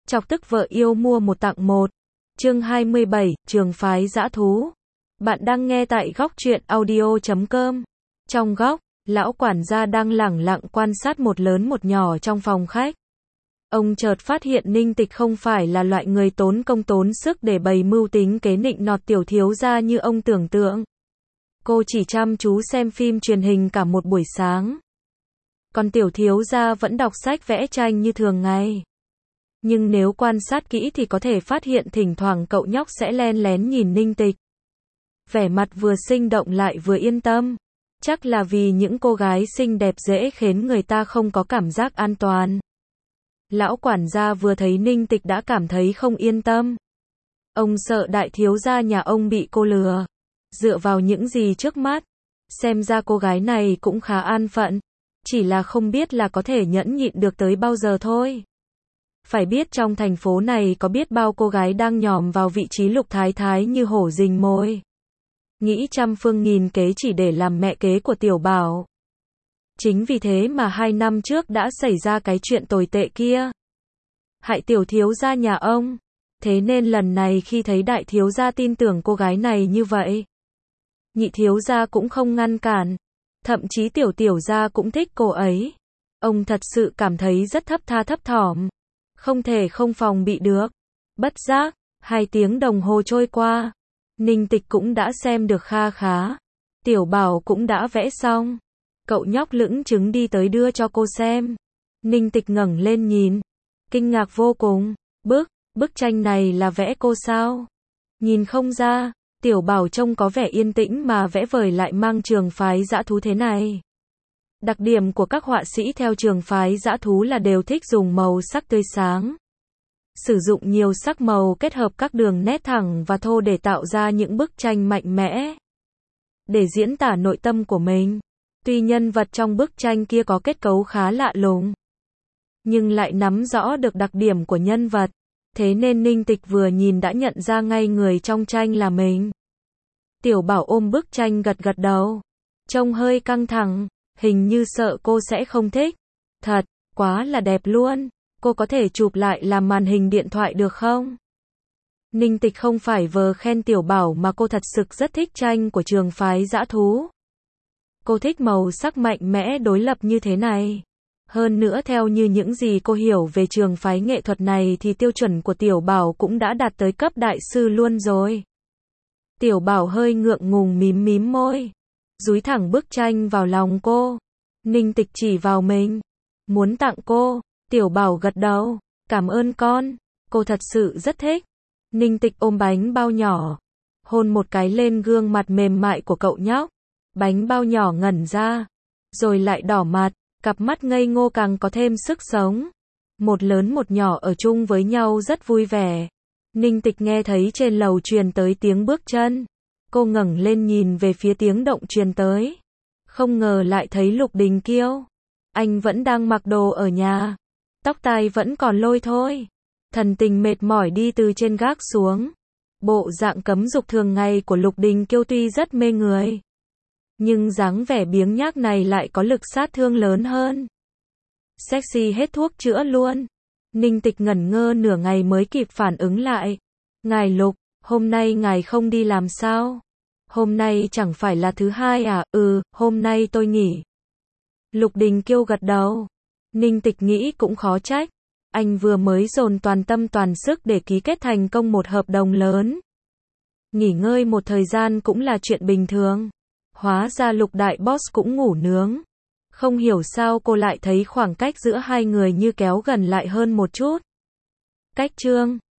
Chọc tức vợ yêu mua một tặng một. Chương 27, trường phái dã thú. Bạn đang nghe tại góc truyện audio.com. Trong góc, lão quản gia đang lẳng lặng quan sát một lớn một nhỏ trong phòng khách. Ông chợt phát hiện Ninh Tịch không phải là loại người tốn công tốn sức để bày mưu tính kế nịnh nọt tiểu thiếu gia như ông tưởng tượng. Cô chỉ chăm chú xem phim truyền hình cả một buổi sáng. Còn tiểu thiếu gia vẫn đọc sách vẽ tranh như thường ngày. Nhưng nếu quan sát kỹ thì có thể phát hiện thỉnh thoảng cậu nhóc sẽ len lén nhìn Ninh Tịch. Vẻ mặt vừa sinh động lại vừa yên tâm. Chắc là vì những cô gái xinh đẹp dễ khiến người ta không có cảm giác an toàn. Lão quản gia vừa thấy Ninh Tịch đã cảm thấy không yên tâm. Ông sợ đại thiếu gia nhà ông bị cô lừa. Dựa vào những gì trước mắt, xem ra cô gái này cũng khá an phận. Chỉ là không biết là có thể nhẫn nhịn được tới bao giờ thôi. Phải biết trong thành phố này có biết bao cô gái đang nhòm vào vị trí lục thái thái như hổ rình mồi. Nghĩ trăm phương nghìn kế chỉ để làm mẹ kế của Tiểu Bảo. Chính vì thế mà 2 năm trước đã xảy ra cái chuyện tồi tệ kia. Hại tiểu thiếu gia nhà ông. Thế nên lần này khi thấy đại thiếu gia tin tưởng cô gái này như vậy, nhị thiếu gia cũng không ngăn cản. Thậm chí tiểu gia cũng thích cô ấy. Ông thật sự cảm thấy rất thấp tha thấp thỏm. Không thể không phòng bị được. Bất giác, 2 tiếng đồng hồ trôi qua. Ninh Tịch cũng đã xem được kha khá. Tiểu Bảo cũng đã vẽ xong. Cậu nhóc lững trứng đi tới đưa cho cô xem. Ninh Tịch ngẩng lên nhìn. Kinh ngạc vô cùng. Bức tranh này là vẽ cô sao? Nhìn không ra. Tiểu Bảo trông có vẻ yên tĩnh mà vẽ vời lại mang trường phái dã thú thế này. Đặc điểm của các họa sĩ theo trường phái dã thú là đều thích dùng màu sắc tươi sáng. Sử dụng nhiều sắc màu kết hợp các đường nét thẳng và thô để tạo ra những bức tranh mạnh mẽ. Để diễn tả nội tâm của mình. Tuy nhân vật trong bức tranh kia có kết cấu khá lạ lùng, nhưng lại nắm rõ được đặc điểm của nhân vật. Thế nên Ninh Tịch vừa nhìn đã nhận ra ngay người trong tranh là mình. Tiểu Bảo ôm bức tranh gật gật đầu. Trông hơi căng thẳng, hình như sợ cô sẽ không thích. Thật, quá là đẹp luôn. Cô có thể chụp lại làm màn hình điện thoại được không? Ninh Tịch không phải vờ khen Tiểu Bảo mà cô thật sự rất thích tranh của trường phái dã thú. Cô thích màu sắc mạnh mẽ đối lập như thế này. Hơn nữa theo như những gì cô hiểu về trường phái nghệ thuật này thì tiêu chuẩn của Tiểu Bảo cũng đã đạt tới cấp đại sư luôn rồi. Tiểu Bảo hơi ngượng ngùng mím môi. Dúi thẳng bức tranh vào lòng cô. Ninh Tịch chỉ vào mình. Muốn tặng cô. Tiểu Bảo gật đầu. Cảm ơn con. Cô thật sự rất thích. Ninh Tịch ôm bánh bao nhỏ. Hôn một cái lên gương mặt mềm mại của cậu nhóc. Bánh bao nhỏ ngẩn ra. Rồi lại đỏ mặt. Cặp mắt ngây ngô càng có thêm sức sống. Một lớn một nhỏ ở chung với nhau rất vui vẻ. Ninh Tịch nghe thấy trên lầu truyền tới tiếng bước chân. Cô ngẩng lên nhìn về phía tiếng động truyền tới. Không ngờ lại thấy Lục Đình Kiêu. Anh vẫn đang mặc đồ ở nhà. Tóc tai vẫn còn lôi thôi. Thần tình mệt mỏi đi từ trên gác xuống. Bộ dạng cấm dục thường ngày của Lục Đình Kiêu tuy rất mê người, nhưng dáng vẻ biếng nhác này lại có lực sát thương lớn hơn. Sexy hết thuốc chữa luôn. Ninh Tịch ngẩn ngơ nửa ngày mới kịp phản ứng lại. Ngài Lục, hôm nay ngài không đi làm sao? Hôm nay chẳng phải là thứ hai à? Hôm nay tôi nghỉ. Lục Đình Kiêu gật đầu. Ninh Tịch nghĩ cũng khó trách. Anh vừa mới dồn toàn tâm toàn sức để ký kết thành công một hợp đồng lớn. Nghỉ ngơi một thời gian cũng là chuyện bình thường. Hóa ra Lục đại boss cũng ngủ nướng. Không hiểu sao cô lại thấy khoảng cách giữa hai người như kéo gần lại hơn một chút. Cách chương